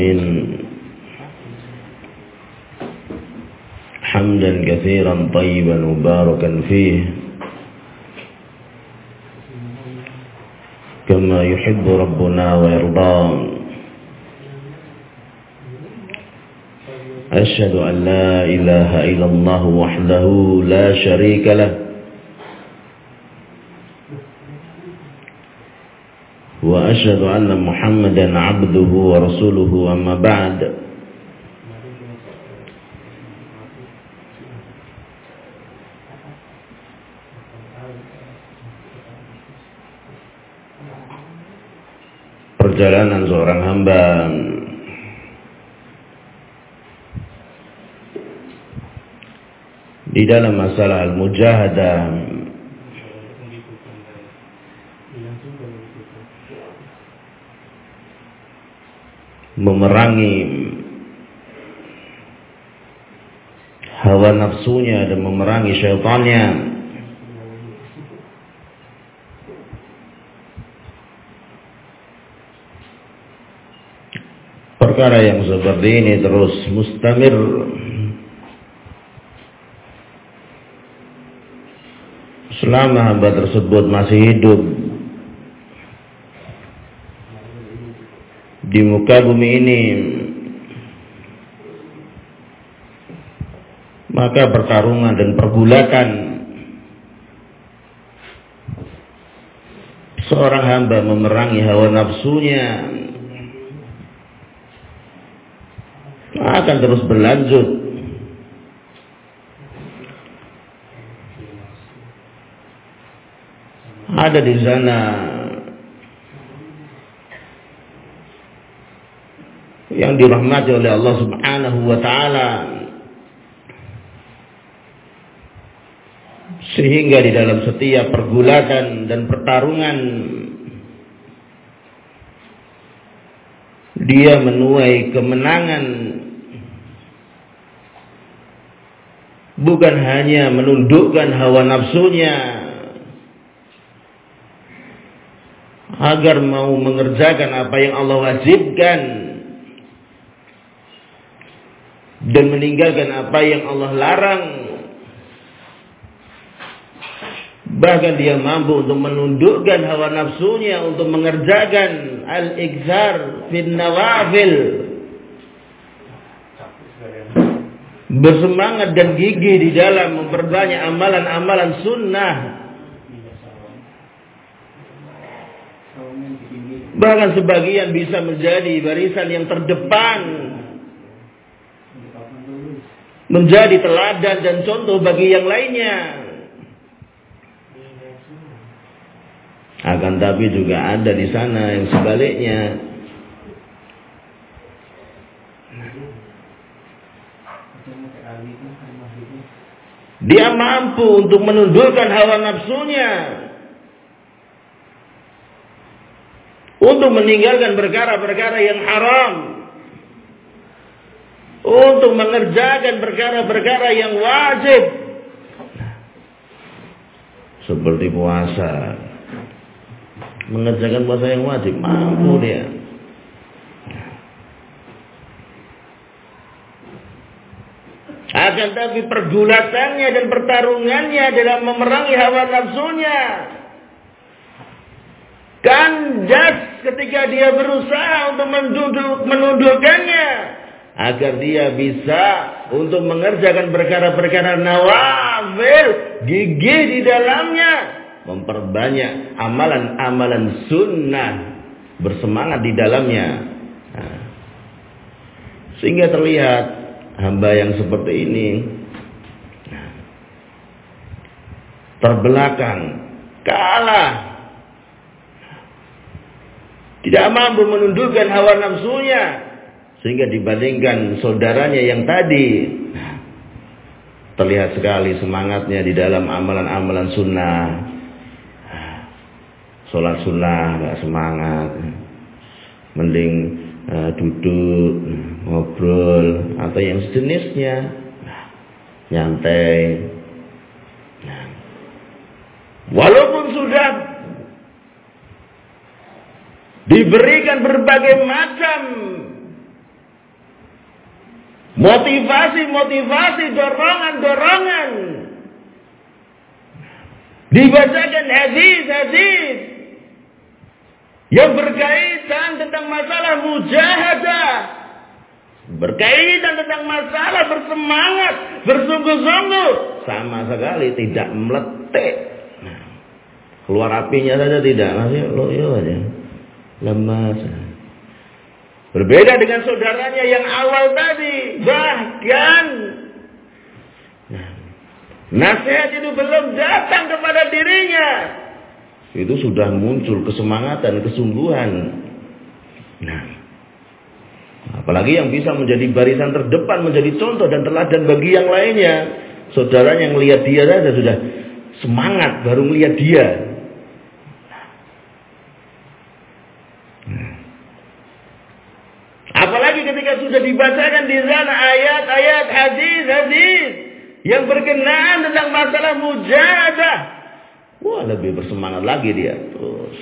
حمدا كثيرا طيبا مباركا فيه كما يحب ربنا ويرضى. أشهد أن لا إله إلا الله وحده لا شريك له وأشهد أن محمدا عبده ورسوله. أما بعد، perjalanan seorang hamba di dalam masalah al-mujahadah, memerangi hawa nafsunya dan memerangi syaitannya, perkara yang seperti ini terus mustamir selama hamba tersebut masih hidup di muka bumi ini. Maka pertarungan dan pergulakan seorang hamba memerangi hawa nafsunya akan terus berlanjut. Ada di sana yang dirahmati oleh Allah Subhanahu wa taala, sehingga di dalam setiap pergulatan dan pertarungan dia menuai kemenangan, bukan hanya menundukkan hawa nafsunya agar mau mengerjakan apa yang Allah wajibkan dan meninggalkan apa yang Allah larang. Bahkan dia mampu untuk menundukkan hawa nafsunya untuk mengerjakan al-iktsar fin nawafil, bersemangat dan gigih di dalam memperbanyak amalan-amalan sunnah. Bahkan sebagian bisa menjadi barisan yang terdepan, menjadi teladan dan contoh bagi yang lainnya. Akan tapi juga ada di sana yang sebaliknya. Dia mampu untuk menundukkan hawa nafsunya, untuk meninggalkan perkara-perkara yang haram, untuk mengerjakan perkara-perkara yang wajib, seperti puasa. Mengerjakan puasa yang wajib, mampu dia. Akan tapi pergulatannya dan pertarungannya dalam memerangi hawa nafsunya kandas ketika dia berusaha untuk menundukkannya, agar dia bisa untuk mengerjakan perkara-perkara nawafil, gigih di dalamnya, memperbanyak amalan-amalan sunnah, bersemangat di dalamnya. Sehingga terlihat hamba yang seperti ini terbelakang, kalah, tidak mampu menundukkan hawa nafsunya, sehingga dibandingkan saudaranya yang tadi terlihat sekali semangatnya di dalam amalan-amalan sunnah. Sholat sunnah nggak semangat, mending duduk ngobrol atau yang sejenisnya, nyantai. Walaupun sudah diberikan berbagai macam Motivasi, dorongan. Dibacakan hadis-hadis yang berkaitan tentang masalah mujahadah, berkaitan tentang masalah bersemangat, bersungguh-sungguh, sama sekali tidak meletek. Keluar apinya saja tidak, masih loyo aja, lemas. Berbeda dengan saudaranya yang awal tadi, bahkan nasihat itu belum datang kepada dirinya, itu sudah muncul kesemangatan, kesungguhan. Nah, apalagi yang bisa menjadi barisan terdepan, menjadi contoh dan teladan bagi yang lainnya. Saudaranya yang melihat dia saja sudah semangat baru melihat dia. Apalagi ketika sudah dibacakan di sana ayat-ayat, hadis-hadis yang berkenaan tentang masalah mujahadah, wah, lebih bersemangat lagi dia. Terus,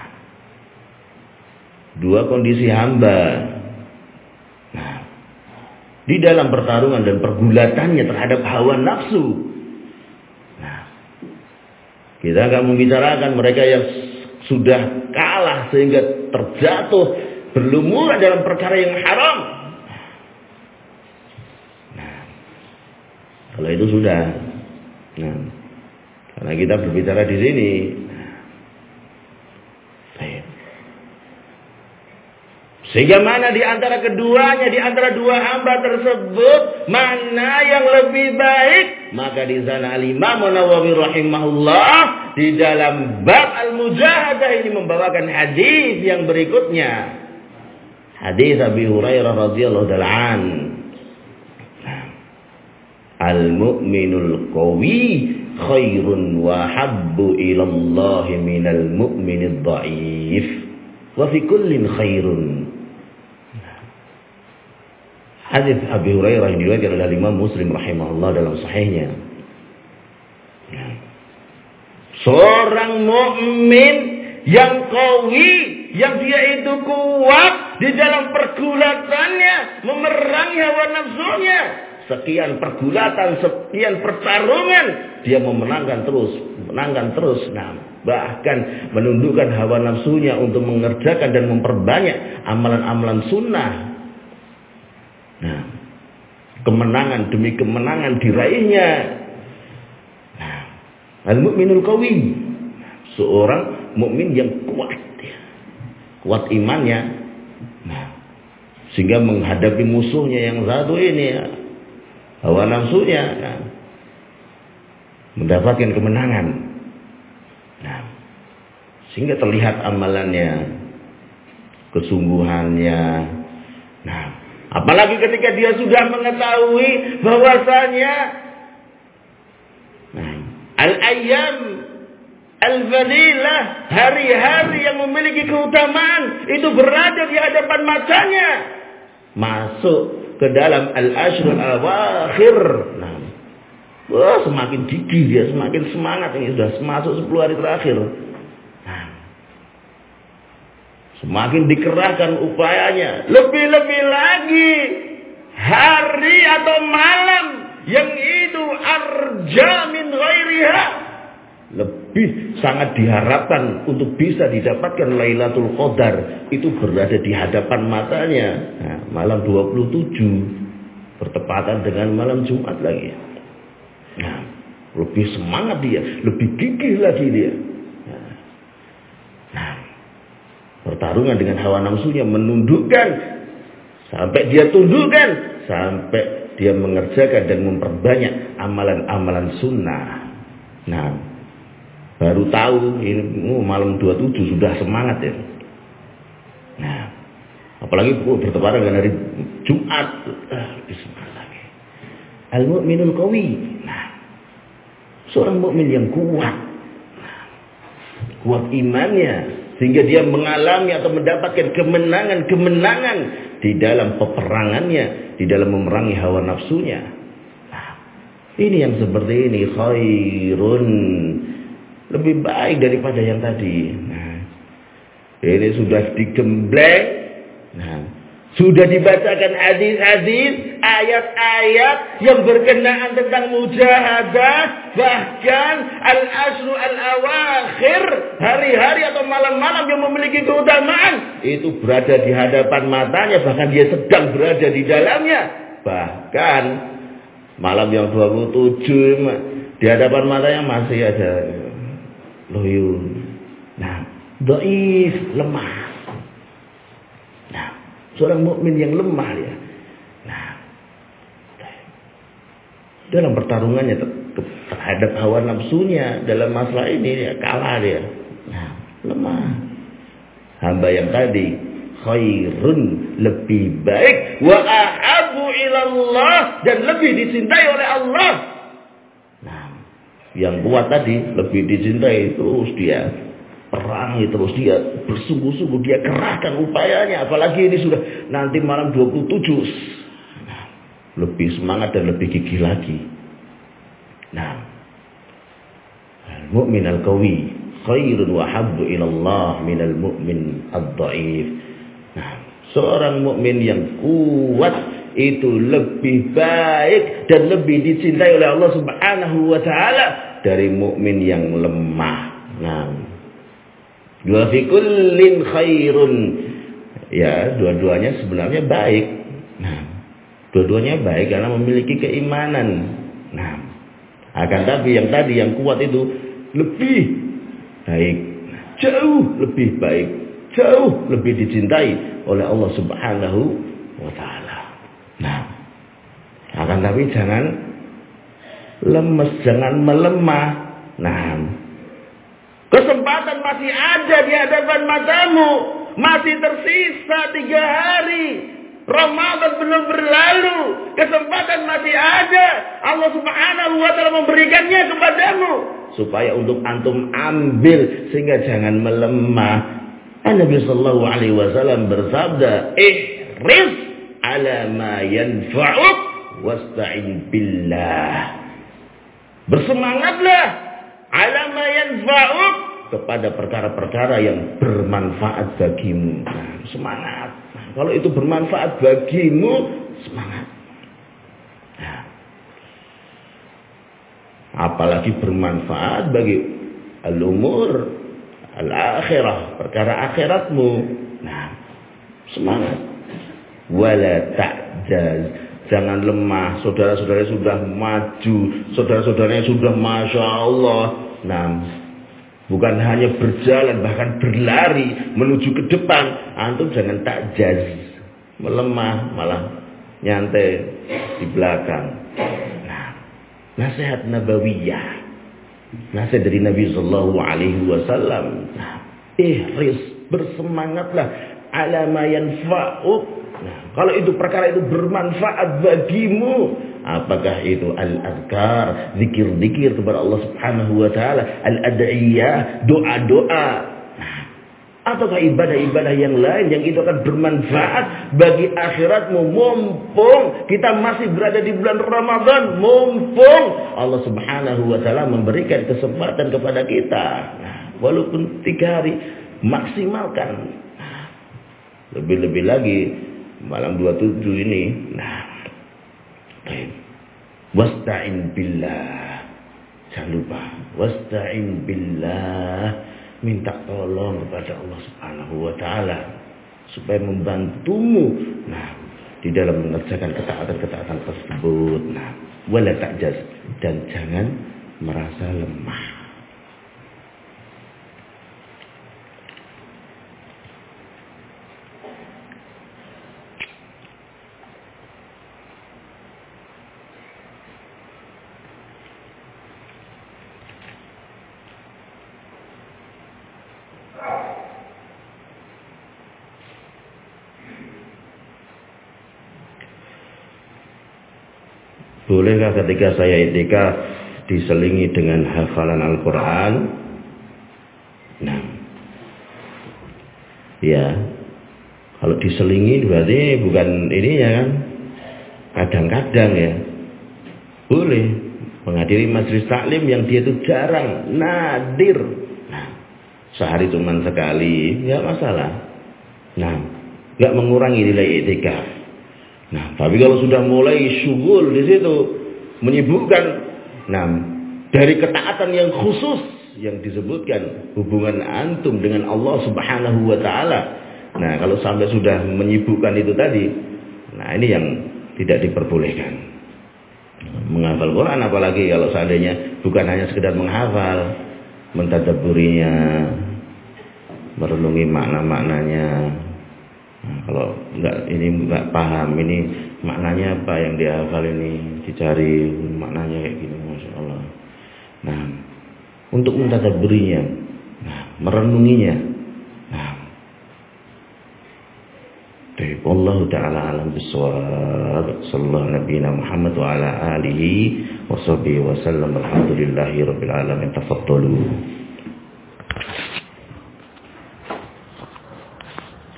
dua kondisi hamba. Nah, di dalam pertarungan dan pergulatannya terhadap hawa nafsu. Nah, kita akan membicarakan mereka yang sudah kalah sehingga terjatuh berlumuran dalam perkara yang haram. Nah, kalau itu sudah. Nah, karena kita berbicara di sini. Sehingga mana di antara keduanya, di antara dua hamba tersebut, mana yang lebih baik? Maka di sana Al-Imam Nawawi rahimahullah di dalam bab al-mujahadah ini membawakan hadis yang berikutnya. Hadis Abi Hurairah radhiyallahu ta'ala an. Al-mu'minul qawi khairun wa habbu ila Allah minal mu'minid dha'if. Wa fi kullin khairun. Hadis Abi Hurairah yang diriwayatkan oleh Imam Muslim rahimahullah dalam sahihnya. Seorang mukmin yang qawi, yang dia itu kuat di dalam pergulatannya, memerangi hawa nafsunya. Sekian pergulatan, sekian pertarungan, dia menangkan terus. Nah, bahkan menundukkan hawa nafsunya untuk mengerjakan dan memperbanyak amalan-amalan sunnah. Nah, kemenangan demi kemenangan diraihnya. Nah, al-mu'minul qawi, seorang mukmin yang kuat imannya. Nah, sehingga menghadapi musuhnya yang satu ini, hawa nafsunya, nah, mendapatkan kemenangan. Nah, sehingga terlihat amalannya, kesungguhannya. Nah, apalagi ketika dia sudah mengetahui bahwasanya al-ayyam al-fadilah, hari-hari yang memiliki keutamaan itu berada di hadapan matanya, masuk ke dalam al-ashrul awakhir. Nah, semakin gigih dia, semakin semangat. Ini sudah masuk 10 hari terakhir. Nah, semakin dikerahkan upayanya. Lebih-lebih lagi hari atau malam yang itu arja min ghairiha, lebih sangat diharapkan untuk bisa didapatkan Lailatul Qadar, itu berada di hadapan matanya. Nah, malam 27 bertepatan dengan malam Jumat lagi. Nah, lebih semangat dia, lebih gigih lagi dia. Nah, pertarungan dengan hawa nafsunya menundukkan sampai dia tundukkan, sampai dia mengerjakan dan memperbanyak amalan-amalan sunnah. Nah, baru tahu ini malam 27 sudah semangat ya. Nah, apalagi bertepatan dengan hari Jumat, lebih semangat lagi. Al-mu'minul qawi. Nah, seorang mukmin yang kuat, kuat imannya, sehingga dia mengalami atau mendapatkan kemenangan-kemenangan di dalam peperangannya, di dalam memerangi hawa nafsunya. Nah, ini yang seperti ini khairun, lebih baik daripada yang tadi. Nah, ini sudah digembleng. Nah, Sudah dibacakan hadis-hadis, ayat-ayat yang berkenaan tentang mujahadah, bahkan al-ashru al-awakhir, hari-hari atau malam-malam yang memiliki keutamaan, itu berada di hadapan matanya, bahkan dia sedang berada di dalamnya. Bahkan malam yang 27 di hadapan matanya masih ada loyun. Nah, dhaif, lemah. Nah, seorang mukmin yang lemah ya. Nah, dalam pertarungannya terhadap hawa nafsunya dalam masalah ini ya kalah dia. Nah, lemah. Hamba yang tadi khairun, lebih baik, wa ahabbu ilallah, dan lebih dicintai oleh Allah. Nah, yang kuat tadi lebih dicintai, terus dia perangi, terus dia bersungguh-sungguh, dia kerahkan upayanya. Apalagi ini sudah nanti malam 27. Nah, lebih semangat dan lebih gigih lagi. Nah, al-mu'min al-qawi khairun wa habbu ilallah minal mu'min ad-dha'if. Nah, seorang mukmin yang kuat itu lebih baik dan lebih dicintai oleh Allah Subhanahu wa taala dari mukmin yang lemah. Nah, wa fi kullin khairun. Ya, dua-duanya sebenarnya baik. Nah, dua-duanya baik karena memiliki keimanan. Nah, akan tapi yang tadi yang kuat itu lebih baik, jauh lebih baik, jauh lebih dicintai oleh Allah Subhanahu wa taala. Nah, akan tapi jangan lemes, jangan melemah. Nah, kesempatan masih ada di hadapan matamu. Masih tersisa 3 hari. Ramadan belum berlalu. Kesempatan masih ada. Allah Subhanahu wa ta'ala memberikannya kepadamu. Supaya untuk antum ambil. Sehingga jangan melemah. Nabi sallallahu alaihi wasallam bersabda, ihris ala ma yanfa'uk wasta'in billah. Bersemangatlah ala ma yanfa'uk, kepada perkara-perkara yang bermanfaat bagimu. Nah, semangat. Nah, kalau itu bermanfaat bagimu, semangat. Nah, apalagi bermanfaat bagi al-umur al-akhirah, perkara akhiratmu. Nah, semangat. Wala ta'jaz. Jangan lemah. Saudara-saudara sudah maju, saudara-saudaranya sudah Masya Allah. Nah, bukan hanya berjalan, bahkan berlari menuju ke depan. Antum jangan ta'jaz, melemah, malah nyantai di belakang. Nah, nasihat nabawiyah, nasihat dari Nabi sallallahu alaihi wasallam. Nah, ihris, bersemangatlah ala ma yanfa'uk. Nah, kalau itu perkara itu bermanfaat bagimu, apakah itu al-adhkar, zikir-zikir kepada Allah Subhanahu wa taala, al-ad'iyah, doa-doa, nah, ataukah ibadah-ibadah yang lain yang itu akan bermanfaat bagi akhiratmu. Mumpung kita masih berada di bulan Ramadan, mumpung Allah Subhanahu wa taala memberikan kesempatan kepada kita. Nah, walaupun 3 hari, maksimalkan. Nah, lebih-lebih lagi malam 27 ini. Nah, wasta'in billah. Jangan lupa, wasta'in billah, minta tolong kepada Allah Subhanahu wa taala supaya membantumu nah di dalam mengerjakan ketaatan-ketaatan tersebut. Nah, wala ta'jaz, dan jangan merasa lemah. Bolehkah ketika saya i'tikaf diselingi dengan hafalan Al-Quran? Nah, ya, kalau diselingi berarti bukan ininya kan, kadang-kadang ya, boleh menghadiri majelis taklim yang dia itu jarang, nadir. Nah, sehari cuma sekali, nggak masalah. Nah, nggak mengurangi nilai i'tikaf. Nah, tapi kalau sudah mulai syughul di situ, menyibukkan, nah dari ketaatan yang khusus yang disebutkan hubungan antum dengan Allah Subhanahu wa taala. Nah, kalau sampai sudah menyibukkan itu tadi, nah ini yang tidak diperbolehkan. Menghafal Quran apalagi kalau seandainya bukan hanya sekedar menghafal, mentadabburinya, merenungi makna-maknanya. Nah, kalau enggak paham ini maknanya apa yang dihafal ini, dicari maknanya kayak gini, Masya Allah. Nah, untuk mentadabburinya, nah, merenunginya. Nah, Allah Ta'ala alam bisawab. Sallallahu nabiyina Muhammad wa ala alihi wa sahbihi wa sallam. Alhamdulillahi rabbil alamin. Tafaddalu.